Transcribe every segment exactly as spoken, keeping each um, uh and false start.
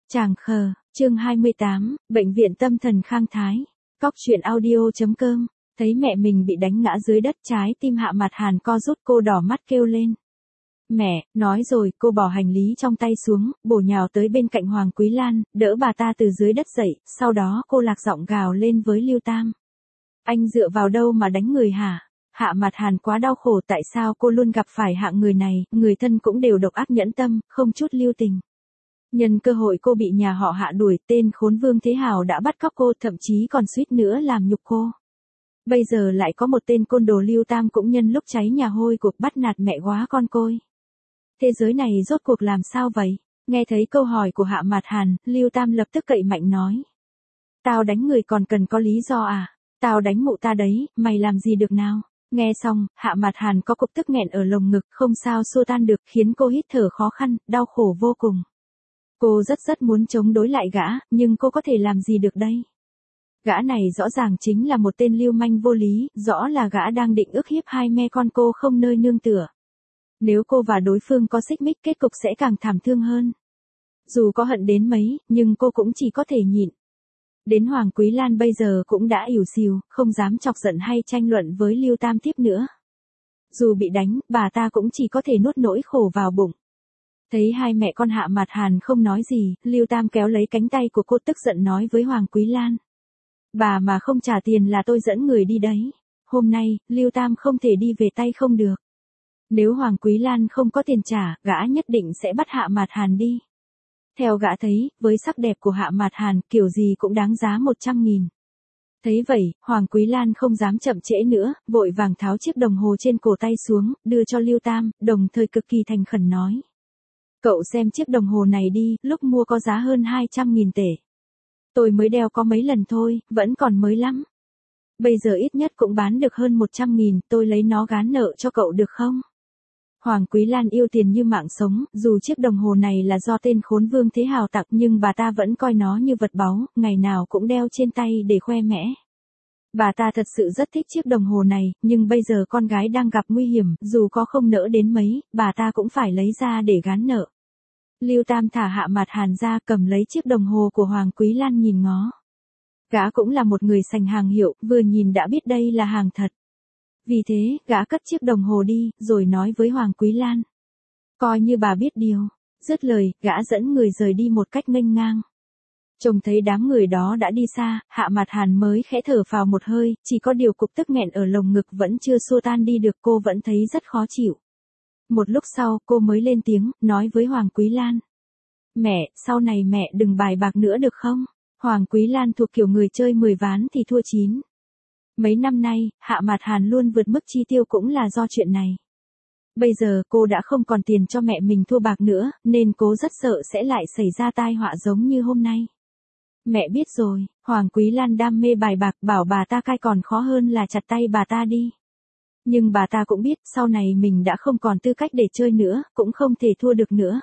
Tràng khờ, chương hai mươi tám, bệnh viện tâm thần Khang Thái. Cóc truyện audio.com, thấy mẹ mình bị đánh ngã dưới đất, trái tim Hạ Mạt Hàn co rút, cô đỏ mắt kêu lên. Mẹ, nói rồi, cô bỏ hành lý trong tay xuống, bổ nhào tới bên cạnh Hoàng Quý Lan, đỡ bà ta từ dưới đất dậy, sau đó cô lạc giọng gào lên với Lưu Tam. Anh dựa vào đâu mà đánh người hả? Hạ Mạt Hàn quá đau khổ, tại sao cô luôn gặp phải hạng người này, người thân cũng đều độc ác nhẫn tâm, không chút lưu tình. Nhân cơ hội cô bị nhà họ Hạ đuổi, tên khốn Vương Thế Hào đã bắt cóc cô, thậm chí còn suýt nữa làm nhục cô. Bây giờ lại có một tên côn đồ Lưu Tam cũng nhân lúc cháy nhà hôi cuộc bắt nạt mẹ quá con côi. Thế giới này rốt cuộc làm sao vậy? Nghe thấy câu hỏi của Hạ Mạt Hàn, Lưu Tam lập tức cậy mạnh nói. Tao đánh người còn cần có lý do à? Tao đánh mụ ta đấy, mày làm gì được nào? Nghe xong, Hạ Mạt Hàn có cục tức nghẹn ở lồng ngực, không sao xua tan được, khiến cô hít thở khó khăn, đau khổ vô cùng. Cô rất rất muốn chống đối lại gã, nhưng cô có thể làm gì được đây? Gã này rõ ràng chính là một tên lưu manh vô lý, rõ là gã đang định ức hiếp hai mẹ con cô không nơi nương tựa. Nếu cô và đối phương có xích mích, kết cục sẽ càng thảm thương hơn. Dù có hận đến mấy, nhưng cô cũng chỉ có thể nhịn. Đến Hoàng Quý Lan bây giờ cũng đã ỉu xìu, không dám chọc giận hay tranh luận với Lưu Tam tiếp nữa. Dù bị đánh, bà ta cũng chỉ có thể nuốt nỗi khổ vào bụng. Thấy hai mẹ con Hạ Mạt Hàn không nói gì, Lưu Tam kéo lấy cánh tay của cô tức giận nói với Hoàng Quý Lan. Bà mà không trả tiền là tôi dẫn người đi đấy. Hôm nay, Lưu Tam không thể đi về tay không được. Nếu Hoàng Quý Lan không có tiền trả, gã nhất định sẽ bắt Hạ Mạt Hàn đi. Theo gã thấy, với sắc đẹp của Hạ Mạt Hàn, kiểu gì cũng đáng giá một trăm nghìn. Thấy vậy, Hoàng Quý Lan không dám chậm trễ nữa, vội vàng tháo chiếc đồng hồ trên cổ tay xuống, đưa cho Lưu Tam, đồng thời cực kỳ thành khẩn nói. Cậu xem chiếc đồng hồ này đi, lúc mua có giá hơn hai trăm nghìn tệ. Tôi mới đeo có mấy lần thôi, vẫn còn mới lắm. Bây giờ ít nhất cũng bán được hơn một trăm nghìn, tôi lấy nó gán nợ cho cậu được không? Hoàng Quý Lan yêu tiền như mạng sống, dù chiếc đồng hồ này là do tên khốn Vương Thế Hào tặng nhưng bà ta vẫn coi nó như vật báu, ngày nào cũng đeo trên tay để khoe mẽ. Bà ta thật sự rất thích chiếc đồng hồ này, nhưng bây giờ con gái đang gặp nguy hiểm, dù có không nỡ đến mấy, bà ta cũng phải lấy ra để gán nợ. Lưu Tam thả Hạ Mạt Hàn ra, cầm lấy chiếc đồng hồ của Hoàng Quý Lan nhìn ngó. Gã cũng là một người sành hàng hiệu, vừa nhìn đã biết đây là hàng thật. Vì thế, gã cất chiếc đồng hồ đi, rồi nói với Hoàng Quý Lan. Coi như bà biết điều. Dứt lời, gã dẫn người rời đi một cách nghênh ngang. Trông thấy đám người đó đã đi xa, Hạ Mạt Hàn mới khẽ thở phào một hơi, chỉ có điều cục tức nghẹn ở lồng ngực vẫn chưa xua tan đi được, cô vẫn thấy rất khó chịu. Một lúc sau, cô mới lên tiếng, nói với Hoàng Quý Lan. Mẹ, sau này mẹ đừng bài bạc nữa được không? Hoàng Quý Lan thuộc kiểu người chơi mười ván thì thua chín. Mấy năm nay, Hạ Mạt Hàn luôn vượt mức chi tiêu cũng là do chuyện này. Bây giờ cô đã không còn tiền cho mẹ mình thua bạc nữa, nên cô rất sợ sẽ lại xảy ra tai họa giống như hôm nay. Mẹ biết rồi, Hoàng Quý Lan đam mê bài bạc, bảo bà ta cai còn khó hơn là chặt tay bà ta đi. Nhưng bà ta cũng biết sau này mình đã không còn tư cách để chơi nữa, cũng không thể thua được nữa.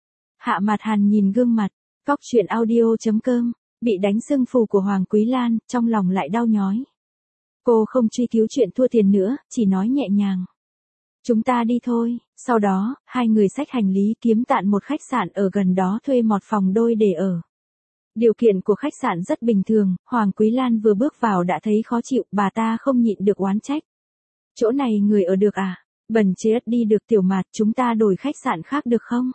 Hạ Mạt Hàn nhìn gương mặt, cóc truyện audio.com, bị đánh sưng phù của Hoàng Quý Lan, trong lòng lại đau nhói. Cô không truy cứu chuyện thua tiền nữa, chỉ nói nhẹ nhàng. Chúng ta đi thôi. Sau đó, hai người xách hành lý kiếm tạn một khách sạn ở gần đó thuê một phòng đôi để ở. Điều kiện của khách sạn rất bình thường, Hoàng Quý Lan vừa bước vào đã thấy khó chịu, bà ta không nhịn được oán trách. Chỗ này người ở được à? Bần chết đi được Tiểu Mạt, chúng ta đổi khách sạn khác được không?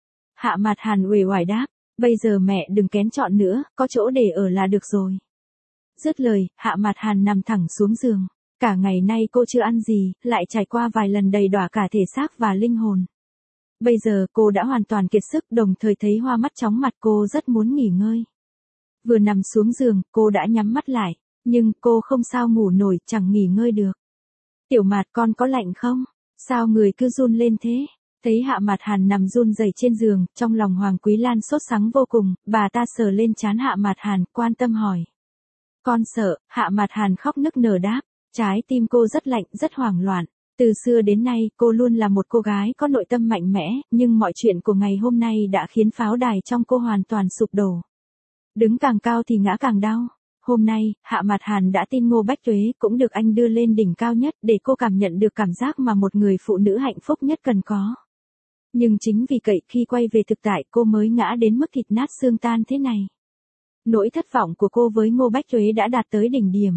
Hạ Mạt Hàn uể oải đáp, bây giờ mẹ đừng kén chọn nữa, có chỗ để ở là được rồi. Dứt lời, Hạ Mạt Hàn nằm thẳng xuống giường. Cả ngày nay cô chưa ăn gì, lại trải qua vài lần đầy đọa cả thể xác và linh hồn. Bây giờ cô đã hoàn toàn kiệt sức, đồng thời thấy hoa mắt chóng mặt, cô rất muốn nghỉ ngơi. Vừa nằm xuống giường, cô đã nhắm mắt lại, nhưng cô không sao ngủ nổi, chẳng nghỉ ngơi được. Tiểu Mạt, con có lạnh không? Sao người cứ run lên thế? Thấy Hạ Mạt Hàn nằm run rẩy trên giường, trong lòng Hoàng Quý Lan sốt sắng vô cùng, bà ta sờ lên trán Hạ Mạt Hàn, quan tâm hỏi. Con sợ, Hạ Mạt Hàn khóc nức nở đáp, trái tim cô rất lạnh, rất hoảng loạn. Từ xưa đến nay, cô luôn là một cô gái có nội tâm mạnh mẽ, nhưng mọi chuyện của ngày hôm nay đã khiến pháo đài trong cô hoàn toàn sụp đổ. Đứng càng cao thì ngã càng đau. Hôm nay, Hạ Mạt Hàn đã tin Ngô Bách Tuế cũng được anh đưa lên đỉnh cao nhất để cô cảm nhận được cảm giác mà một người phụ nữ hạnh phúc nhất cần có. Nhưng chính vì cậy khi quay về thực tại cô mới ngã đến mức thịt nát xương tan thế này. Nỗi thất vọng của cô với Ngô Bách Tuế đã đạt tới đỉnh điểm.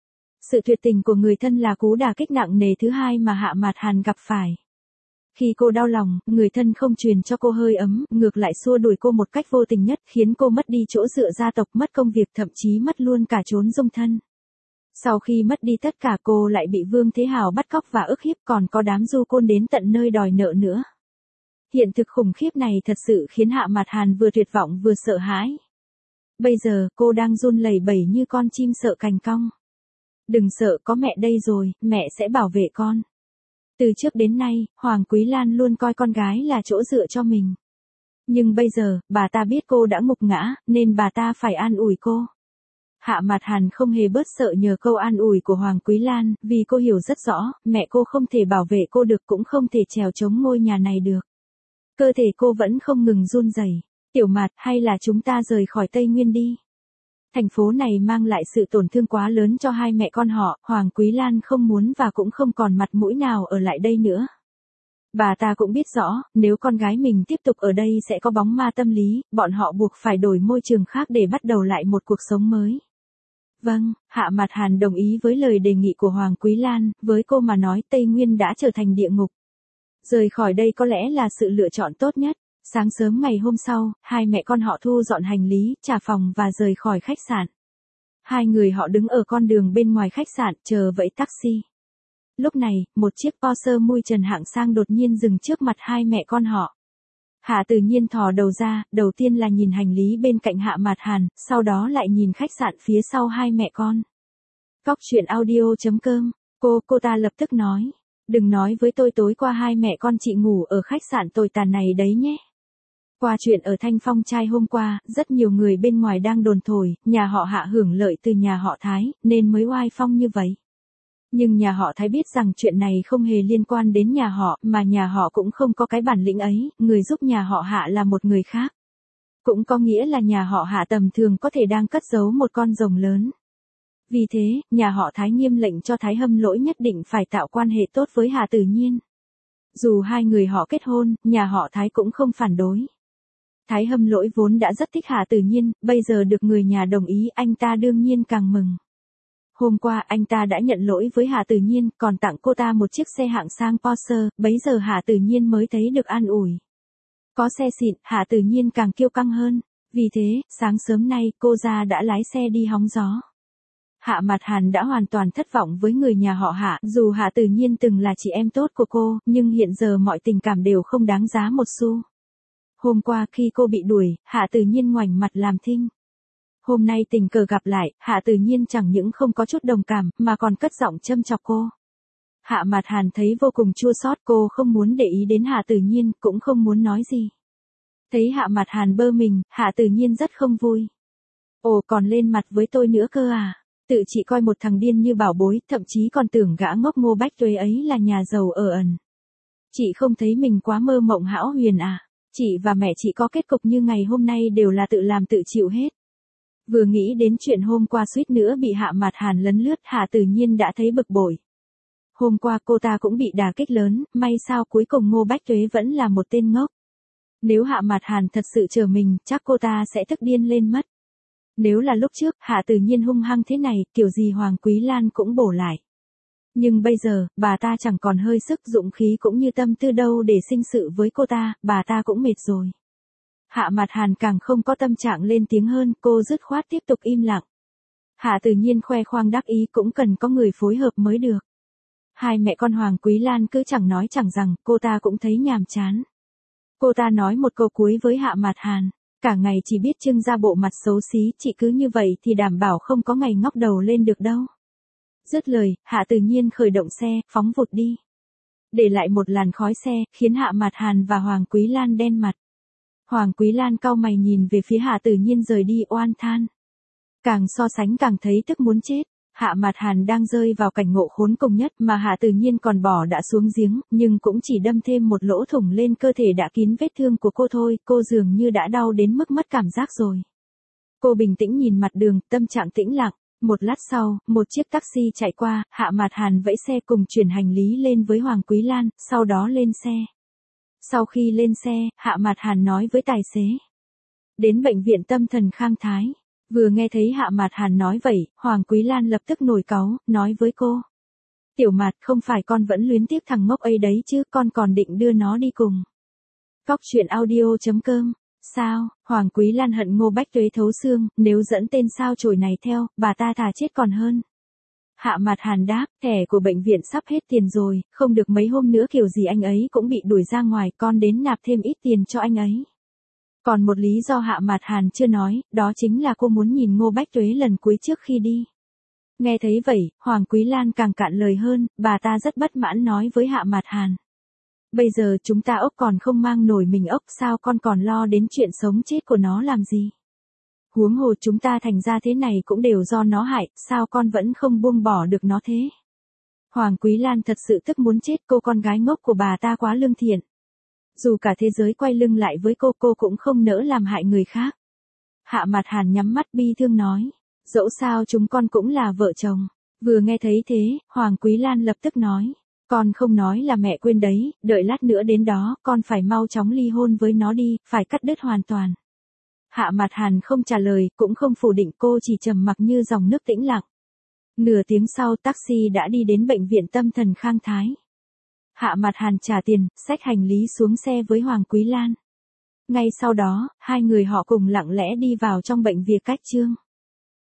Sự tuyệt tình của người thân là cú đả kích nặng nề thứ hai mà Hạ Mạt Hàn gặp phải. Khi cô đau lòng, người thân không truyền cho cô hơi ấm, ngược lại xua đuổi cô một cách vô tình nhất, khiến cô mất đi chỗ dựa gia tộc, mất công việc, thậm chí mất luôn cả chốn dung thân. Sau khi mất đi tất cả cô lại bị Vương Thế Hào bắt cóc và ức hiếp, còn có đám du côn đến tận nơi đòi nợ nữa. Hiện thực khủng khiếp này thật sự khiến Hạ Mạt Hàn vừa tuyệt vọng vừa sợ hãi. Bây giờ, cô đang run lẩy bẩy như con chim sợ cành cong. Đừng sợ, có mẹ đây rồi, mẹ sẽ bảo vệ con. Từ trước đến nay, Hoàng Quý Lan luôn coi con gái là chỗ dựa cho mình. Nhưng bây giờ, bà ta biết cô đã ngục ngã, nên bà ta phải an ủi cô. Hạ Mạt Hàn không hề bớt sợ nhờ câu an ủi của Hoàng Quý Lan, vì cô hiểu rất rõ, mẹ cô không thể bảo vệ cô được, cũng không thể trèo chống ngôi nhà này được. Cơ thể cô vẫn không ngừng run rẩy. Tiểu Mạt, hay là chúng ta rời khỏi Tây Nguyên đi. Thành phố này mang lại sự tổn thương quá lớn cho hai mẹ con họ, Hoàng Quý Lan không muốn và cũng không còn mặt mũi nào ở lại đây nữa. Bà ta cũng biết rõ, nếu con gái mình tiếp tục ở đây sẽ có bóng ma tâm lý, bọn họ buộc phải đổi môi trường khác để bắt đầu lại một cuộc sống mới. Vâng, Hạ Mạt Hàn đồng ý với lời đề nghị của Hoàng Quý Lan, với cô mà nói Tây Nguyên đã trở thành địa ngục. Rời khỏi đây có lẽ là sự lựa chọn tốt nhất. Sáng sớm ngày hôm sau, hai mẹ con họ thu dọn hành lý, trả phòng và rời khỏi khách sạn. Hai người họ đứng ở con đường bên ngoài khách sạn, chờ vẫy taxi. Lúc này, một chiếc Porsche mui trần hạng sang đột nhiên dừng trước mặt hai mẹ con họ. Hạ Tự Nhiên thò đầu ra, đầu tiên là nhìn hành lý bên cạnh Hạ Mạt Hàn, sau đó lại nhìn khách sạn phía sau hai mẹ con. Cóc truyện audio chấm com, cô, cô ta lập tức nói. Đừng nói với tôi tối qua hai mẹ con chị ngủ ở khách sạn tồi tàn này đấy nhé. Qua chuyện ở Thanh Phong trai hôm qua, rất nhiều người bên ngoài đang đồn thổi, nhà họ Hạ hưởng lợi từ nhà họ Thái, nên mới oai phong như vậy. Nhưng nhà họ Thái biết rằng chuyện này không hề liên quan đến nhà họ, mà nhà họ cũng không có cái bản lĩnh ấy, người giúp nhà họ Hạ là một người khác. Cũng có nghĩa là nhà họ Hạ tầm thường có thể đang cất giấu một con rồng lớn. Vì thế, nhà họ Thái nghiêm lệnh cho Thái Hâm Lỗi nhất định phải tạo quan hệ tốt với Hạ Tự Nhiên. Dù hai người họ kết hôn, nhà họ Thái cũng không phản đối. Thái Hâm Lỗi vốn đã rất thích Hạ Tự Nhiên, bây giờ được người nhà đồng ý, anh ta đương nhiên càng mừng. Hôm qua anh ta đã nhận lỗi với Hạ Tự Nhiên, còn tặng cô ta một chiếc xe hạng sang Porsche, bấy giờ Hạ Tự Nhiên mới thấy được an ủi. Có xe xịn, Hạ Tự Nhiên càng kiêu căng hơn. Vì thế, sáng sớm nay cô ra đã lái xe đi hóng gió. Hạ Mạt Hàn đã hoàn toàn thất vọng với người nhà họ Hạ, dù Hạ Tự Nhiên từng là chị em tốt của cô, nhưng hiện giờ mọi tình cảm đều không đáng giá một xu. Hôm qua khi cô bị đuổi, Hạ Tự Nhiên ngoảnh mặt làm thinh. Hôm nay tình cờ gặp lại, Hạ Tự Nhiên chẳng những không có chút đồng cảm, mà còn cất giọng châm chọc cô. Hạ Mạt Hàn thấy vô cùng chua xót, cô không muốn để ý đến Hạ Tự Nhiên, cũng không muốn nói gì. Thấy Hạ Mạt Hàn bơ mình, Hạ Tự Nhiên rất không vui. Ồ, còn lên mặt với tôi nữa cơ à? Tự chị coi một thằng điên như bảo bối, thậm chí còn tưởng gã ngốc Ngô Bách Tuế ấy là nhà giàu ở ẩn. Chị không thấy mình quá mơ mộng hão huyền à? Chị và mẹ chị có kết cục như ngày hôm nay đều là tự làm tự chịu hết. Vừa nghĩ đến chuyện hôm qua suýt nữa bị Hạ Mạt Hàn lấn lướt, Hạ Tự Nhiên đã thấy bực bội. Hôm qua cô ta cũng bị đả kích lớn, may sao cuối cùng Ngô Bách Tuế vẫn là một tên ngốc. Nếu Hạ Mạt Hàn thật sự chờ mình, chắc cô ta sẽ tức điên lên mất. Nếu là lúc trước, Hạ Tự Nhiên hung hăng thế này, kiểu gì Hoàng Quý Lan cũng bổ lại. Nhưng bây giờ, bà ta chẳng còn hơi sức, dũng khí cũng như tâm tư đâu để sinh sự với cô ta, bà ta cũng mệt rồi. Hạ Mạt Hàn càng không có tâm trạng lên tiếng hơn, cô dứt khoát tiếp tục im lặng. Hạ Tự Nhiên khoe khoang đắc ý cũng cần có người phối hợp mới được. Hai mẹ con Hoàng Quý Lan cứ chẳng nói chẳng rằng, cô ta cũng thấy nhàm chán. Cô ta nói một câu cuối với Hạ Mạt Hàn, cả ngày chỉ biết trưng ra bộ mặt xấu xí, chị cứ như vậy thì đảm bảo không có ngày ngóc đầu lên được đâu. Dứt lời, Hạ Tự Nhiên khởi động xe, phóng vụt đi. Để lại một làn khói xe, khiến Hạ Mạt Hàn và Hoàng Quý Lan đen mặt. Hoàng Quý Lan cau mày nhìn về phía Hạ Tự Nhiên rời đi oan than. Càng so sánh càng thấy tức muốn chết. Hạ Mạt Hàn đang rơi vào cảnh ngộ khốn cùng nhất mà Hạ Tự Nhiên còn bỏ đã xuống giếng, nhưng cũng chỉ đâm thêm một lỗ thủng lên cơ thể đã kín vết thương của cô thôi, cô dường như đã đau đến mức mất cảm giác rồi. Cô bình tĩnh nhìn mặt đường, tâm trạng tĩnh lặng. Một lát sau, một chiếc taxi chạy qua, Hạ Mạt Hàn vẫy xe cùng chuyển hành lý lên với Hoàng Quý Lan, sau đó lên xe. Sau khi lên xe, Hạ Mạt Hàn nói với tài xế. Đến bệnh viện tâm thần Khang Thái. Vừa nghe thấy Hạ Mạt Hàn nói vậy, Hoàng Quý Lan lập tức nổi cáu, nói với cô. Tiểu Mạt, không phải con vẫn luyến tiếc thằng ngốc ấy đấy chứ, con còn định đưa nó đi cùng. Cóc truyện audio chấm com. Sao, Hoàng Quý Lan hận Ngô Bách Tuế thấu xương, nếu dẫn tên sao chổi này theo, bà ta thà chết còn hơn. Hạ Mạt Hàn đáp, thẻ của bệnh viện sắp hết tiền rồi, không được mấy hôm nữa kiểu gì anh ấy cũng bị đuổi ra ngoài, con đến nạp thêm ít tiền cho anh ấy. Còn một lý do Hạ Mạt Hàn chưa nói, đó chính là cô muốn nhìn Ngô Bách Tuế lần cuối trước khi đi. Nghe thấy vậy, Hoàng Quý Lan càng cạn lời hơn, bà ta rất bất mãn nói với Hạ Mạt Hàn. Bây giờ chúng ta ốc còn không mang nổi mình ốc, sao con còn lo đến chuyện sống chết của nó làm gì? Huống hồ chúng ta thành ra thế này cũng đều do nó hại, sao con vẫn không buông bỏ được nó thế? Hoàng Quý Lan thật sự tức muốn chết, cô con gái ngốc của bà ta quá lương thiện. Dù cả thế giới quay lưng lại với cô, cô cũng không nỡ làm hại người khác. Hạ Mạt Hàn nhắm mắt bi thương nói, dẫu sao chúng con cũng là vợ chồng. Vừa nghe thấy thế, Hoàng Quý Lan lập tức nói, con không nói là mẹ quên đấy, đợi lát nữa đến đó, con phải mau chóng ly hôn với nó đi, phải cắt đứt hoàn toàn. Hạ Mạt Hàn không trả lời, cũng không phủ định, cô chỉ trầm mặc như dòng nước tĩnh lặng. Nửa tiếng sau taxi đã đi đến bệnh viện tâm thần Khang Thái. Hạ Mạt Hàn trả tiền, xách hành lý xuống xe với Hoàng Quý Lan. Ngay sau đó, hai người họ cùng lặng lẽ đi vào trong bệnh viện Cách Trương.